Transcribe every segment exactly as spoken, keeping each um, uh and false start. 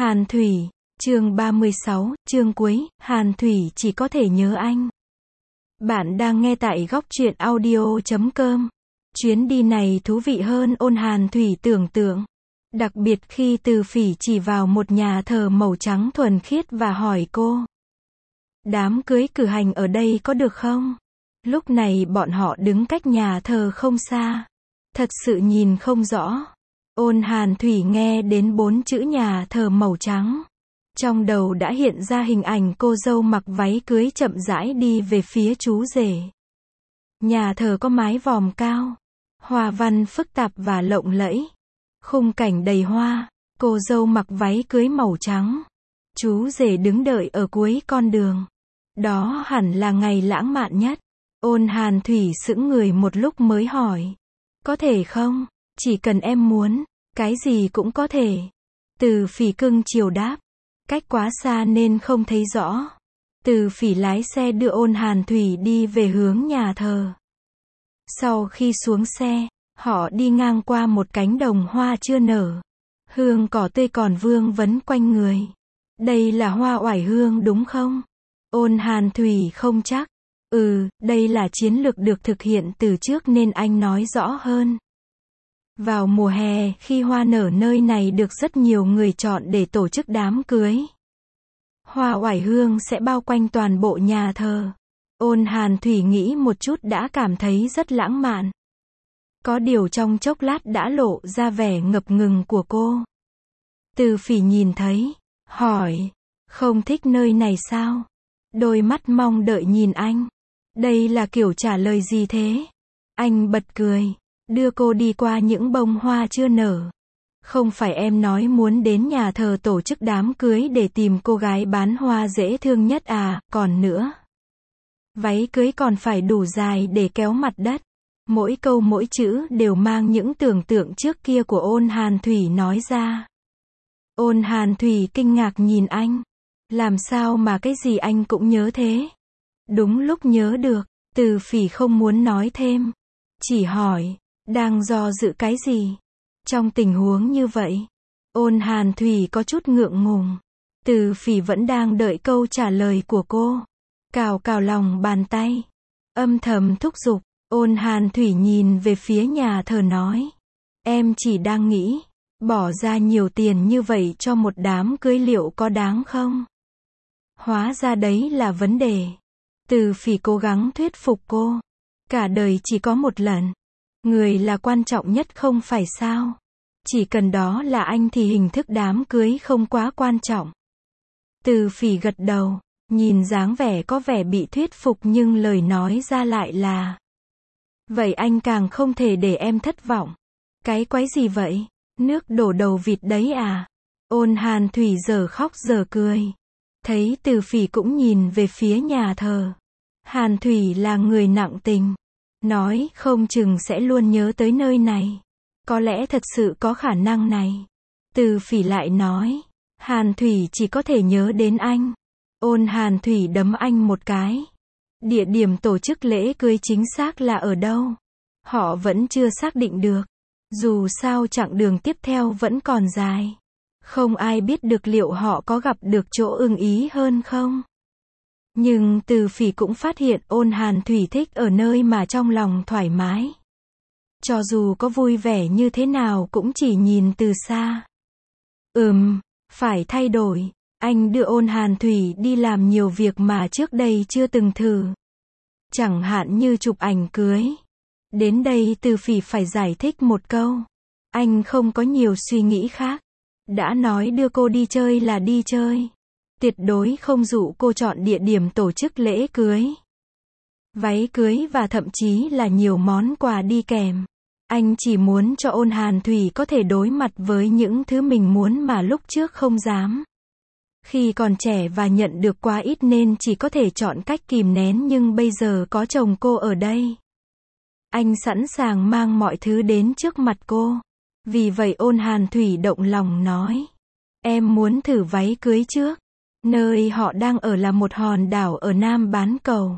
Hàn Thủy, chương ba mươi sáu, chương cuối, Hàn Thủy chỉ có thể nhớ anh. Bạn đang nghe tại góc truyện audio chấm com. Chuyến đi này thú vị hơn ôn Hàn Thủy tưởng tượng. Đặc biệt khi Từ Phỉ chỉ vào một nhà thờ màu trắng thuần khiết và hỏi cô. Đám cưới cử hành ở đây có được không? Lúc này bọn họ đứng cách nhà thờ không xa. Thật sự nhìn không rõ. Ôn Hàn Thủy nghe đến bốn chữ nhà thờ màu trắng. Trong đầu đã hiện ra hình ảnh cô dâu mặc váy cưới chậm rãi đi về phía chú rể. Nhà thờ có mái vòm cao, hoa văn phức tạp và lộng lẫy. Khung cảnh đầy hoa, cô dâu mặc váy cưới màu trắng. Chú rể đứng đợi ở cuối con đường. Đó hẳn là ngày lãng mạn nhất. Ôn Hàn Thủy sững người một lúc mới hỏi. Có thể không? Chỉ cần em muốn, cái gì cũng có thể. Từ Phỉ cưng chiều đáp. Cách quá xa nên không thấy rõ. Từ Phỉ lái xe đưa ôn Hàn Thủy đi về hướng nhà thờ. Sau khi xuống xe, họ đi ngang qua một cánh đồng hoa chưa nở. Hương cỏ tươi còn vương vấn quanh người. Đây là hoa oải hương đúng không? Ôn Hàn Thủy không chắc. Ừ, đây là chiến lược được thực hiện từ trước nên anh nói rõ hơn. Vào mùa hè, khi hoa nở nơi này được rất nhiều người chọn để tổ chức đám cưới. Hoa oải hương sẽ bao quanh toàn bộ nhà thờ. Ôn Hàn Thủy nghĩ một chút đã cảm thấy rất lãng mạn. Có điều trong chốc lát đã lộ ra vẻ ngập ngừng của cô. Từ Phỉ nhìn thấy, hỏi, không thích nơi này sao? Đôi mắt mong đợi nhìn anh. Đây là kiểu trả lời gì thế? Anh bật cười, đưa cô đi qua những bông hoa chưa nở. Không phải em nói muốn đến nhà thờ tổ chức đám cưới để tìm cô gái bán hoa dễ thương nhất à, còn nữa. Váy cưới còn phải đủ dài để kéo mặt đất. Mỗi câu mỗi chữ đều mang những tưởng tượng trước kia của ôn Hàn Thủy nói ra. Ôn Hàn Thủy kinh ngạc nhìn anh. Làm sao mà cái gì anh cũng nhớ thế? Đúng lúc nhớ được, Từ Phỉ không muốn nói thêm. Chỉ hỏi, đang do dự cái gì? Trong tình huống như vậy, ôn Hàn Thủy có chút ngượng ngùng. Từ Phỉ vẫn đang đợi câu trả lời của cô. Cào cào lòng bàn tay. Âm thầm thúc giục, ôn Hàn Thủy nhìn về phía nhà thờ nói. Em chỉ đang nghĩ, bỏ ra nhiều tiền như vậy cho một đám cưới liệu có đáng không? Hóa ra đấy là vấn đề. Từ Phỉ cố gắng thuyết phục cô. Cả đời chỉ có một lần. Người là quan trọng nhất không phải sao? Chỉ cần đó là anh thì hình thức đám cưới không quá quan trọng. Từ Phỉ gật đầu, nhìn dáng vẻ có vẻ bị thuyết phục nhưng lời nói ra lại là. Vậy anh càng không thể để em thất vọng. Cái quái gì vậy? Nước đổ đầu vịt đấy à? Ôn Hàn Thủy giờ khóc giờ cười. Thấy Từ Phỉ cũng nhìn về phía nhà thờ. Hàn Thủy là người nặng tình. Nói không chừng sẽ luôn nhớ tới nơi này. Có lẽ thật sự có khả năng này. Từ Phỉ lại nói. Hàn Thủy chỉ có thể nhớ đến anh. Ôn Hàn Thủy đấm anh một cái. Địa điểm tổ chức lễ cưới chính xác là ở đâu? Họ vẫn chưa xác định được. Dù sao chặng đường tiếp theo vẫn còn dài. Không ai biết được liệu họ có gặp được chỗ ưng ý hơn không? Nhưng Từ Phỉ cũng phát hiện ôn Hàn Thủy thích ở nơi mà trong lòng thoải mái. Cho dù có vui vẻ như thế nào cũng chỉ nhìn từ xa. Ừm, phải thay đổi. Anh đưa ôn Hàn Thủy đi làm nhiều việc mà trước đây chưa từng thử. Chẳng hạn như chụp ảnh cưới. Đến đây Từ Phỉ phải giải thích một câu. Anh không có nhiều suy nghĩ khác. Đã nói đưa cô đi chơi là đi chơi. Tuyệt đối không dụ cô chọn địa điểm tổ chức lễ cưới. Váy cưới và thậm chí là nhiều món quà đi kèm. Anh chỉ muốn cho ôn Hàn Thủy có thể đối mặt với những thứ mình muốn mà lúc trước không dám. Khi còn trẻ và nhận được quá ít nên chỉ có thể chọn cách kìm nén nhưng bây giờ có chồng cô ở đây. Anh sẵn sàng mang mọi thứ đến trước mặt cô. Vì vậy ôn Hàn Thủy động lòng nói. Em muốn thử váy cưới trước. Nơi họ đang ở là một hòn đảo ở Nam Bán Cầu.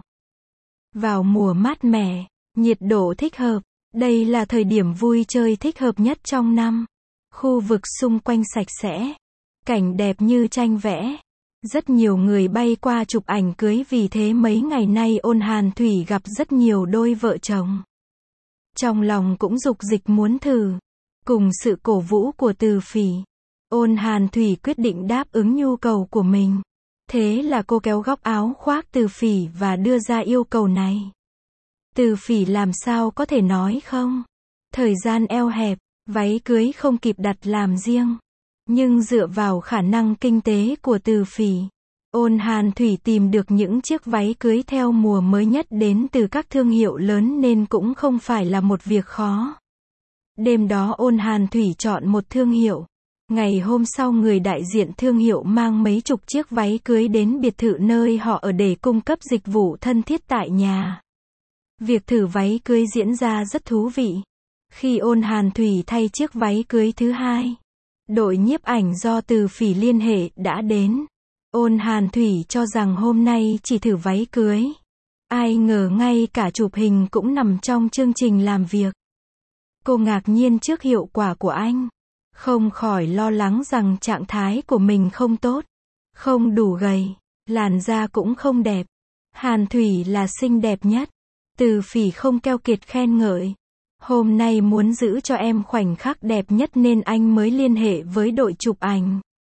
Vào mùa mát mẻ, nhiệt độ thích hợp. Đây là thời điểm vui chơi thích hợp nhất trong năm. Khu vực xung quanh sạch sẽ. Cảnh đẹp như tranh vẽ. Rất nhiều người bay qua chụp ảnh cưới, vì thế mấy ngày nay Ôn Hàn Thủy gặp rất nhiều đôi vợ chồng. Trong lòng cũng dục dịch muốn thử. Cùng sự cổ vũ của Từ Phỉ, Ôn Hàn Thủy quyết định đáp ứng nhu cầu của mình. Thế là cô kéo góc áo khoác Từ Phỉ và đưa ra yêu cầu này. Từ Phỉ làm sao có thể nói không? Thời gian eo hẹp, váy cưới không kịp đặt làm riêng. Nhưng dựa vào khả năng kinh tế của Từ Phỉ, Ôn Hàn Thủy tìm được những chiếc váy cưới theo mùa mới nhất đến từ các thương hiệu lớn nên cũng không phải là một việc khó. Đêm đó Ôn Hàn Thủy chọn một thương hiệu. Ngày hôm sau người đại diện thương hiệu mang mấy chục chiếc váy cưới đến biệt thự nơi họ ở để cung cấp dịch vụ thân thiết tại nhà. Việc thử váy cưới diễn ra rất thú vị. Khi Ôn Hàn Thủy thay chiếc váy cưới thứ hai, đội nhiếp ảnh do Từ Phỉ liên hệ đã đến. Ôn Hàn Thủy cho rằng hôm nay chỉ thử váy cưới. Ai ngờ ngay cả chụp hình cũng nằm trong chương trình làm việc. Cô ngạc nhiên trước hiệu quả của anh. Không khỏi lo lắng rằng trạng thái của mình không tốt. Không đủ gầy. Làn da cũng không đẹp. Hàn Thủy là xinh đẹp nhất. Từ Phỉ không keo kiệt khen ngợi. Hôm nay muốn giữ cho em khoảnh khắc đẹp nhất nên anh mới liên hệ với đội chụp ảnh.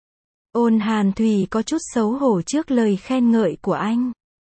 Ôn Hàn Thủy có chút xấu hổ trước lời khen ngợi của anh.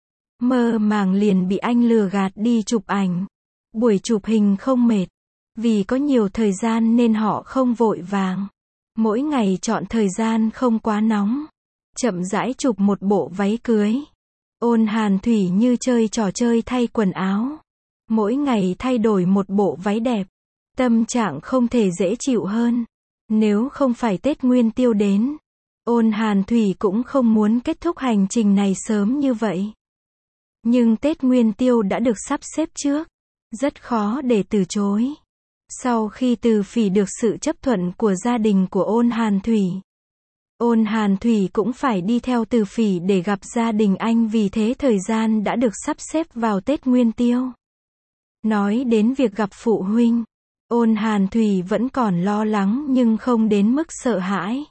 Mơ màng liền bị anh lừa gạt đi chụp ảnh. Buổi chụp hình không mệt. Vì có nhiều thời gian nên họ không vội vàng. Mỗi ngày chọn thời gian không quá nóng. Chậm rãi chụp một bộ váy cưới. Ôn Hàn Thủy như chơi trò chơi thay quần áo. Mỗi ngày thay đổi một bộ váy đẹp. Tâm trạng không thể dễ chịu hơn. Nếu không phải Tết Nguyên Tiêu đến, Ôn Hàn Thủy cũng không muốn kết thúc hành trình này sớm như vậy. Nhưng Tết Nguyên Tiêu đã được sắp xếp trước. Rất khó để từ chối. Sau khi Từ Phỉ được sự chấp thuận của gia đình của Ôn Hàn Thủy, Ôn Hàn Thủy cũng phải đi theo Từ Phỉ để gặp gia đình anh, vì thế thời gian đã được sắp xếp vào Tết Nguyên Tiêu. Nói đến việc gặp phụ huynh, Ôn Hàn Thủy vẫn còn lo lắng nhưng không đến mức sợ hãi.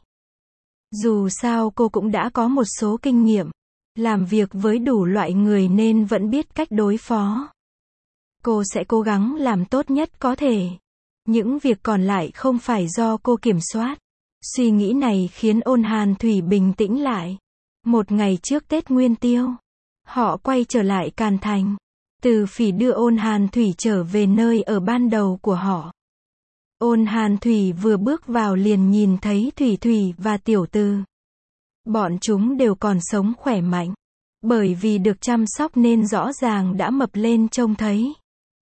Dù sao cô cũng đã có một số kinh nghiệm, làm việc với đủ loại người nên vẫn biết cách đối phó. Cô sẽ cố gắng làm tốt nhất có thể. Những việc còn lại không phải do cô kiểm soát. Suy nghĩ này khiến Ôn Hàn Thủy bình tĩnh lại. Một ngày trước Tết Nguyên Tiêu, họ quay trở lại Càn Thành. Từ Phỉ đưa Ôn Hàn Thủy trở về nơi ở ban đầu của họ. Ôn Hàn Thủy vừa bước vào liền nhìn thấy Thủy Thủy và Tiểu Từ. Bọn chúng đều còn sống khỏe mạnh. Bởi vì được chăm sóc nên rõ ràng đã mập lên trông thấy.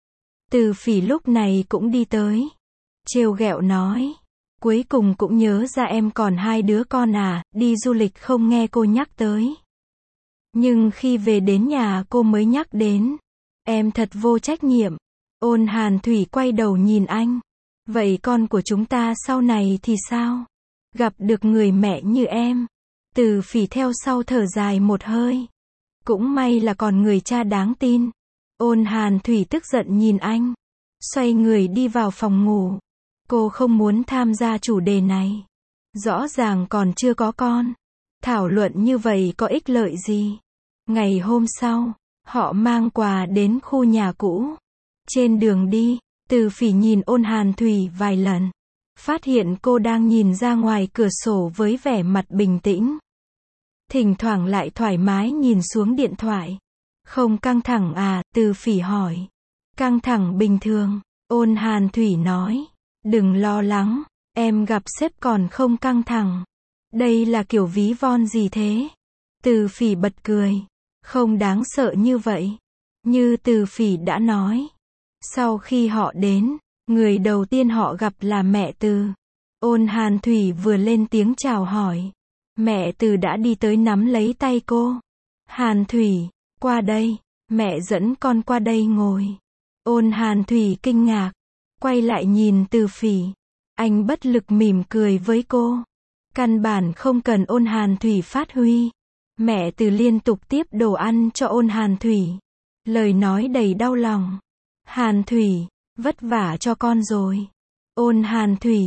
Từ Phỉ lúc này cũng đi tới. Trêu ghẹo nói. Cuối cùng cũng nhớ ra em còn hai đứa con à, đi du lịch không nghe cô nhắc tới. Nhưng khi về đến nhà cô mới nhắc đến. Em thật vô trách nhiệm. Ôn Hàn Thủy quay đầu nhìn anh. Vậy con của chúng ta sau này thì sao? Gặp được người mẹ như em. Từ Phỉ theo sau thở dài một hơi. Cũng may là còn người cha đáng tin. Ôn Hàn Thủy tức giận nhìn anh. Xoay người đi vào phòng ngủ. Cô không muốn tham gia chủ đề này. Rõ ràng còn chưa có con. Thảo luận như vậy có ích lợi gì? Ngày hôm sau, họ mang quà đến khu nhà cũ. Trên đường đi, Từ Phỉ nhìn Ôn Hàn Thủy vài lần. Phát hiện cô đang nhìn ra ngoài cửa sổ với vẻ mặt bình tĩnh. Thỉnh thoảng lại thoải mái nhìn xuống điện thoại. Không căng thẳng à? Từ Phỉ hỏi. Căng thẳng bình thường. Ôn Hàn Thủy nói. Đừng lo lắng. Em gặp sếp còn không căng thẳng. Đây là kiểu ví von gì thế? Từ Phỉ bật cười. Không đáng sợ như vậy. Như Từ Phỉ đã nói. Sau khi họ đến, người đầu tiên họ gặp là mẹ Từ. Ôn Hàn Thủy vừa lên tiếng chào hỏi. Mẹ Từ đã đi tới nắm lấy tay cô. Hàn Thủy, qua đây. Mẹ dẫn con qua đây ngồi. Ôn Hàn Thủy kinh ngạc. Quay lại nhìn Từ Phỉ. Anh bất lực mỉm cười với cô. Căn bản không cần Ôn Hàn Thủy phát huy. Mẹ Từ liên tục tiếp đồ ăn cho Ôn Hàn Thủy. Lời nói đầy đau lòng. Hàn Thủy, vất vả cho con rồi. Ôn Hàn Thủy,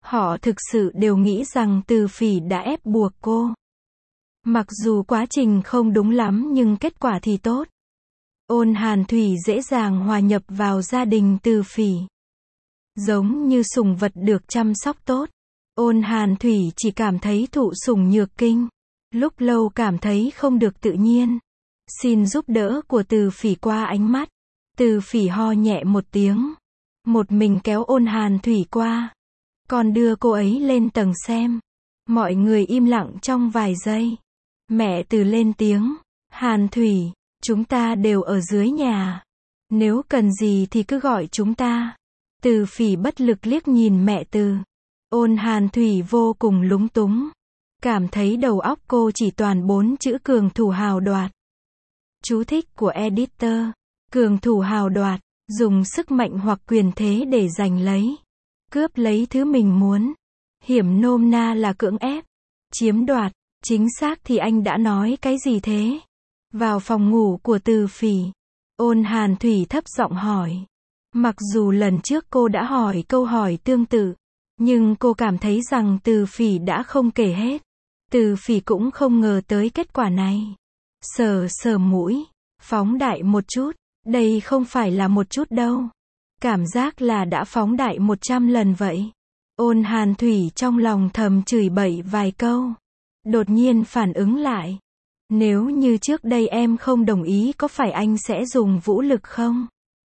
Họ thực sự đều nghĩ rằng Từ Phỉ đã ép buộc cô. Mặc dù quá trình không đúng lắm nhưng kết quả thì tốt. Ôn Hàn Thủy dễ dàng hòa nhập vào gia đình Từ Phỉ. Giống như sủng vật được chăm sóc tốt. Ôn Hàn Thủy chỉ cảm thấy thụ sủng nhược kinh. Lúc lâu cảm thấy không được tự nhiên. Xin giúp đỡ của Từ Phỉ qua ánh mắt. Từ Phỉ ho nhẹ một tiếng. Một mình kéo Ôn Hàn Thủy qua. Còn đưa cô ấy lên tầng xem. Mọi người im lặng trong vài giây. Mẹ Từ lên tiếng. Hàn Thủy, chúng ta đều ở dưới nhà. Nếu cần gì thì cứ gọi chúng ta. Từ Phỉ bất lực liếc nhìn mẹ Từ. Ôn Hàn Thủy vô cùng lúng túng. Cảm thấy đầu óc cô chỉ toàn bốn chữ cường thủ hào đoạt. Chú thích của editor. Cường thủ hào đoạt, dùng sức mạnh hoặc quyền thế để giành lấy, cướp lấy thứ mình muốn. Hiểm nôm na là cưỡng ép, chiếm đoạt. Chính xác thì anh đã nói cái gì thế? Vào phòng ngủ của Từ Phỉ, Ôn Hàn Thủy thấp giọng hỏi. Mặc dù lần trước cô đã hỏi câu hỏi tương tự, nhưng cô cảm thấy rằng Từ Phỉ đã không kể hết. Từ Phỉ cũng không ngờ tới kết quả này. Sờ sờ mũi, phóng đại một chút. Đây không phải là một chút đâu. Cảm giác là đã phóng đại một trăm lần vậy. Ôn Hàn Thủy trong lòng thầm chửi bậy vài câu. Đột nhiên phản ứng lại. Nếu như trước đây em không đồng ý có phải anh sẽ dùng vũ lực không?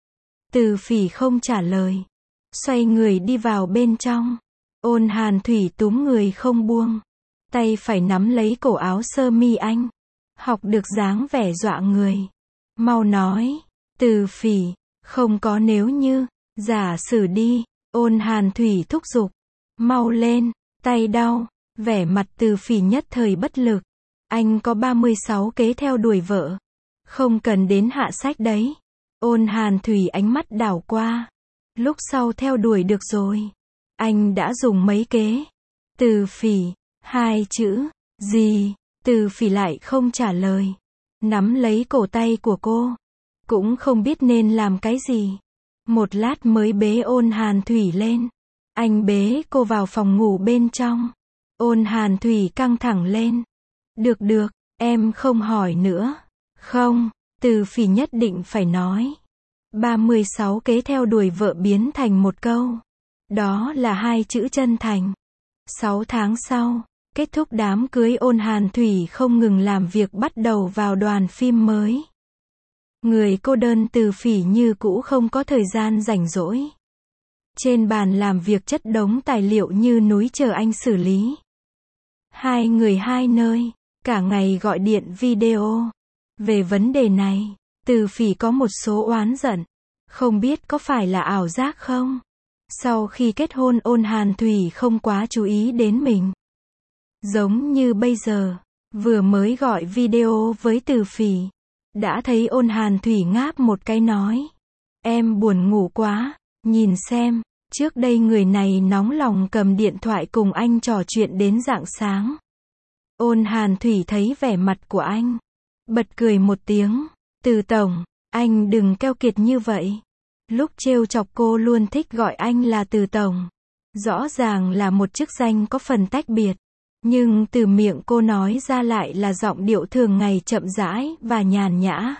Từ Phỉ không trả lời. Xoay người đi vào bên trong. Ôn Hàn Thủy túm người không buông. Tay phải nắm lấy cổ áo sơ mi anh. Học được dáng vẻ dọa người. Mau nói. Từ Phỉ, không có nếu như. Giả sử đi. Ôn Hàn Thủy thúc giục. Mau lên, tay đau. Vẻ mặt Từ Phỉ nhất thời bất lực. Anh có ba mươi sáu kế theo đuổi vợ. Không cần đến hạ sách đấy. Ôn Hàn Thủy ánh mắt đảo qua. Lúc sau theo đuổi được rồi. Anh đã dùng mấy kế. Từ Phỉ, hai chữ, gì? Từ Phỉ lại không trả lời. Nắm lấy cổ tay của cô. Cũng không biết nên làm cái gì. Một lát mới bế Ôn Hàn Thủy lên. Anh bế cô vào phòng ngủ bên trong. Ôn Hàn Thủy căng thẳng lên. Được được, em không hỏi nữa. Không, Từ Phỉ nhất định phải nói. ba mươi sáu kế theo đuổi vợ biến thành một câu. Đó là hai chữ chân thành. sáu tháng sau, kết thúc đám cưới Ôn Hàn Thủy không ngừng làm việc bắt đầu vào đoàn phim mới. Người cô đơn Từ Phỉ như cũ không có thời gian rảnh rỗi. Trên bàn làm việc chất đống tài liệu như núi chờ anh xử lý. Hai người hai nơi, cả ngày gọi điện video. Về vấn đề này, Từ Phỉ có một số oán giận. Không biết có phải là ảo giác không? Sau khi kết hôn Ôn Hàn Thủy không quá chú ý đến mình. Giống như bây giờ, vừa mới gọi video với Từ Phỉ. Đã thấy Ôn Hàn Thủy ngáp một cái nói. Em buồn ngủ quá, nhìn xem, trước đây người này nóng lòng cầm điện thoại cùng anh trò chuyện đến rạng sáng. Ôn Hàn Thủy thấy vẻ mặt của anh. Bật cười một tiếng. Từ tổng, anh đừng keo kiệt như vậy. Lúc trêu chọc cô luôn thích gọi anh là Từ tổng. Rõ ràng là một chức danh có phần tách biệt. Nhưng từ miệng cô nói ra lại là giọng điệu thường ngày chậm rãi và nhàn nhã.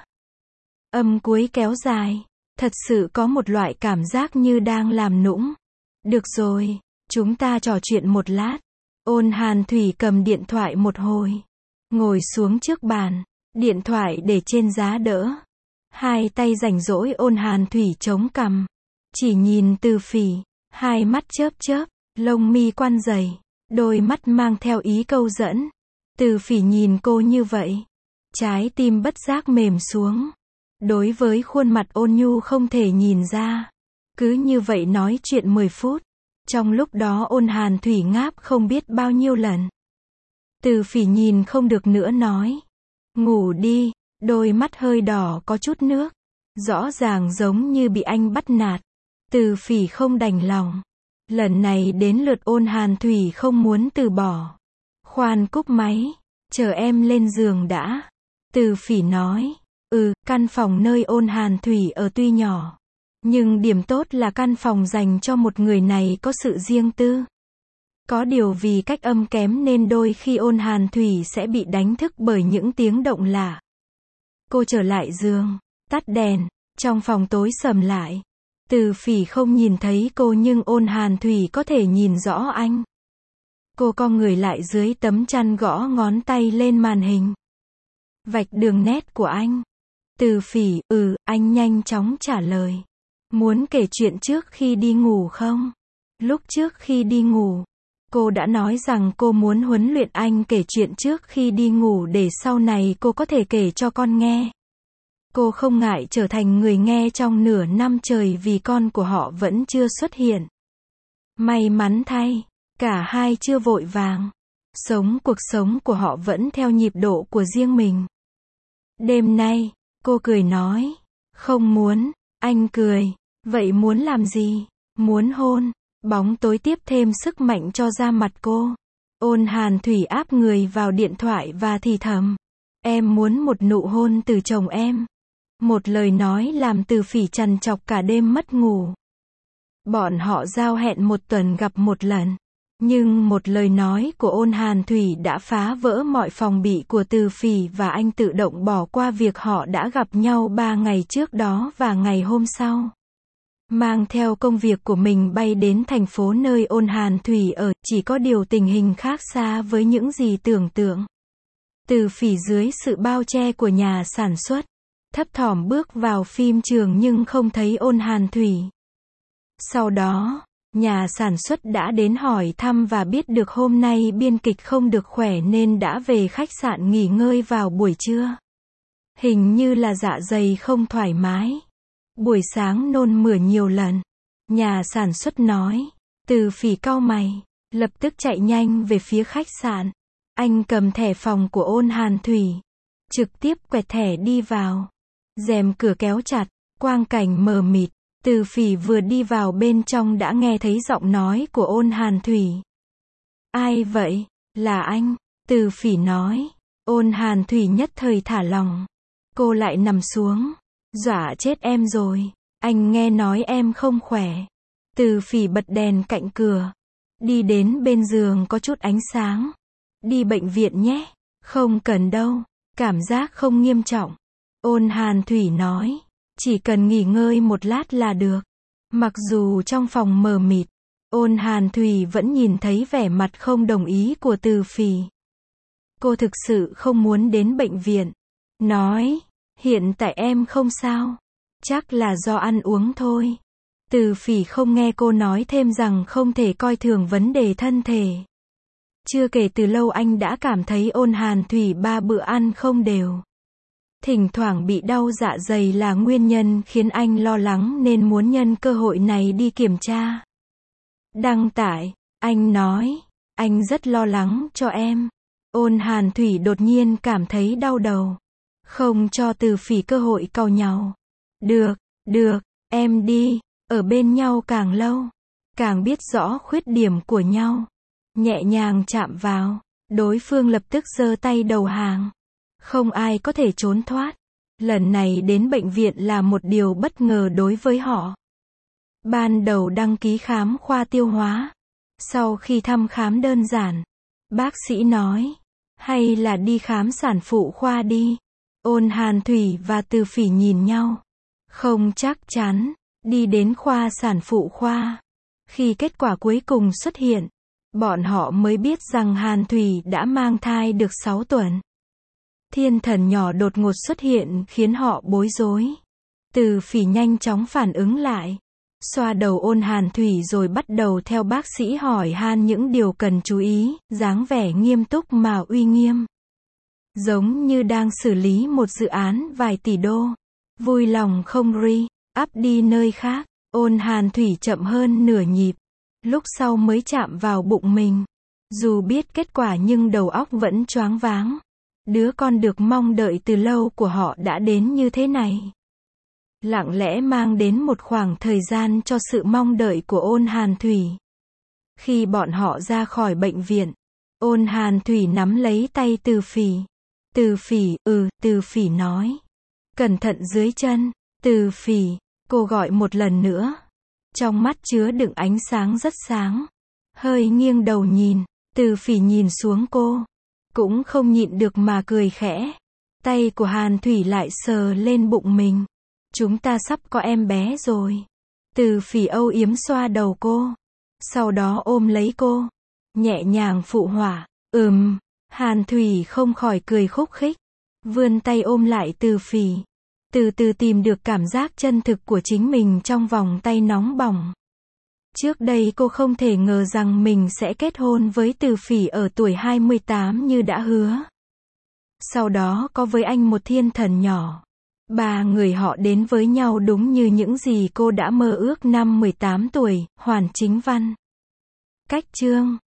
Âm cuối kéo dài. Thật sự có một loại cảm giác như đang làm nũng. Được rồi, chúng ta trò chuyện một lát. Ôn Hàn Thủy cầm điện thoại một hồi. Ngồi xuống trước bàn. Điện thoại để trên giá đỡ. Hai tay rảnh rỗi Ôn Hàn Thủy chống cằm. Chỉ nhìn Từ Phỉ. Hai mắt chớp chớp. Lông mi quăn dày. Đôi mắt mang theo ý câu dẫn. Từ Phỉ nhìn cô như vậy. Trái tim bất giác mềm xuống. Đối với khuôn mặt ôn nhu không thể nhìn ra. Cứ như vậy nói chuyện mười phút. Trong lúc đó Ôn Hàn Thủy ngáp không biết bao nhiêu lần. Từ Phỉ nhìn không được nữa nói. Ngủ đi, đôi mắt hơi đỏ có chút nước. Rõ ràng giống như bị anh bắt nạt. Từ Phỉ không đành lòng. Lần này đến lượt Ôn Hàn Thủy không muốn từ bỏ. Khoan cúp máy, chờ em lên giường đã. Từ Phỉ nói. Ừ, căn phòng nơi Ôn Hàn Thủy ở tuy nhỏ. Nhưng điểm tốt là căn phòng dành cho một người này có sự riêng tư. Có điều vì cách âm kém nên đôi khi Ôn Hàn Thủy sẽ bị đánh thức bởi những tiếng động lạ. Cô trở lại giường, tắt đèn, trong phòng tối sầm lại. Từ Phỉ không nhìn thấy cô nhưng Ôn Hàn Thủy có thể nhìn rõ anh. Cô cong người lại dưới tấm chăn gõ ngón tay lên màn hình. Vạch đường nét của anh. Từ Phỉ, ừ, anh nhanh chóng trả lời. Muốn kể chuyện trước khi đi ngủ không? Lúc trước khi đi ngủ, cô đã nói rằng cô muốn huấn luyện anh kể chuyện trước khi đi ngủ để sau này cô có thể kể cho con nghe. Cô không ngại trở thành người nghe trong nửa năm trời vì con của họ vẫn chưa xuất hiện. May mắn thay, cả hai chưa vội vàng. Sống cuộc sống của họ vẫn theo nhịp độ của riêng mình. Đêm nay, cô cười nói. Không muốn, anh cười. Vậy muốn làm gì? Muốn hôn. Bóng tối tiếp thêm sức mạnh cho da mặt cô. Ôn Hàn Thủy áp người vào điện thoại và thì thầm. Em muốn một nụ hôn từ chồng em. Một lời nói làm Từ Phỉ trằn trọc cả đêm mất ngủ. Bọn họ giao hẹn một tuần gặp một lần. Nhưng một lời nói của Ôn Hàn Thủy đã phá vỡ mọi phòng bị của Từ Phỉ và anh tự động bỏ qua việc họ đã gặp nhau ba ngày trước đó và ngày hôm sau. Mang theo công việc của mình bay đến thành phố nơi Ôn Hàn Thủy ở, chỉ có điều tình hình khác xa với những gì tưởng tượng. Từ Phỉ dưới sự bao che của nhà sản xuất, thấp thỏm bước vào phim trường nhưng không thấy Ôn Hàn Thủy. Sau đó, nhà sản xuất đã đến hỏi thăm và biết được hôm nay biên kịch không được khỏe nên đã về khách sạn nghỉ ngơi vào buổi trưa. Hình như là dạ dày không thoải mái. Buổi sáng nôn mửa nhiều lần. Nhà sản xuất nói. Từ Phỉ cau mày, lập tức chạy nhanh về phía khách sạn. Anh cầm thẻ phòng của Ôn Hàn Thủy, trực tiếp quẹt thẻ đi vào. Rèm cửa kéo chặt, quang cảnh mờ mịt. Từ Phỉ vừa đi vào bên trong đã nghe thấy giọng nói của Ôn Hàn Thủy. Ai vậy? Là anh. Từ Phỉ nói. Ôn Hàn Thủy nhất thời thả lòng. Cô lại nằm xuống. Dọa chết em rồi. Anh nghe nói em không khỏe. Từ Phỉ bật đèn cạnh cửa. Đi đến bên giường có chút ánh sáng. Đi bệnh viện nhé. Không cần đâu. Cảm giác không nghiêm trọng. Ôn Hàn Thủy nói. Chỉ cần nghỉ ngơi một lát là được. Mặc dù trong phòng mờ mịt, Ôn Hàn Thủy vẫn nhìn thấy vẻ mặt không đồng ý của Từ Phỉ. Cô thực sự không muốn đến bệnh viện. Nói, hiện tại em không sao. Chắc là do ăn uống thôi. Từ Phỉ không nghe cô nói thêm rằng không thể coi thường vấn đề thân thể. Chưa kể từ lâu anh đã cảm thấy Ôn Hàn Thủy ba bữa ăn không đều. Thỉnh thoảng bị đau dạ dày là nguyên nhân khiến anh lo lắng nên muốn nhân cơ hội này đi kiểm tra. Đăng tải, anh nói, anh rất lo lắng cho em. Ôn Hàn Thủy đột nhiên cảm thấy đau đầu. Không cho Từ Phỉ cơ hội cau nhàu. Được, được, em đi, ở bên nhau càng lâu, càng biết rõ khuyết điểm của nhau. Nhẹ nhàng chạm vào, đối phương lập tức giơ tay đầu hàng. Không ai có thể trốn thoát. Lần này đến bệnh viện là một điều bất ngờ đối với họ. Ban đầu đăng ký khám khoa tiêu hóa. Sau khi thăm khám đơn giản, bác sĩ nói, hay là đi khám sản phụ khoa đi. Ôn Hàn Thủy và Từ Phỉ nhìn nhau. Không chắc chắn, đi đến khoa sản phụ khoa. Khi kết quả cuối cùng xuất hiện, bọn họ mới biết rằng Hàn Thủy đã mang thai được sáu tuần. Thiên thần nhỏ đột ngột xuất hiện khiến họ bối rối. Từ Phỉ nhanh chóng phản ứng lại. Xoa đầu Ôn Hàn Thủy rồi bắt đầu theo bác sĩ hỏi han những điều cần chú ý, dáng vẻ nghiêm túc mà uy nghiêm. Giống như đang xử lý một dự án vài tỷ đô. Vui lòng không ri, up đi nơi khác. Ôn Hàn Thủy chậm hơn nửa nhịp. Lúc sau mới chạm vào bụng mình. Dù biết kết quả nhưng đầu óc vẫn choáng váng. Đứa con được mong đợi từ lâu của họ đã đến như thế này. Lặng lẽ mang đến một khoảng thời gian cho sự mong đợi của Ôn Hàn Thủy. Khi bọn họ ra khỏi bệnh viện, Ôn Hàn Thủy nắm lấy tay Từ Phỉ. Từ Phỉ, ừ, Từ Phỉ nói. Cẩn thận dưới chân, Từ Phỉ, cô gọi một lần nữa. Trong mắt chứa đựng ánh sáng rất sáng. hơi nghiêng đầu nhìn. Từ Phỉ nhìn xuống cô, cũng không nhịn được mà cười khẽ. Tay của Hàn Thủy lại sờ lên bụng mình. Chúng ta sắp có em bé rồi. Từ Phỉ âu yếm xoa đầu cô, sau đó ôm lấy cô, nhẹ nhàng phụ họa. Ừm. Hàn Thủy không khỏi cười khúc khích, vươn tay ôm lại Từ Phỉ, từ từ tìm được cảm giác chân thực của chính mình trong vòng tay nóng bỏng. Trước đây cô không thể ngờ rằng mình sẽ kết hôn với Từ Phỉ ở tuổi hai mươi tám như đã hứa. Sau đó có với anh một thiên thần nhỏ. Ba người họ đến với nhau đúng như những gì cô đã mơ ước năm mười tám tuổi. Hoàn Chính Văn. Cách chương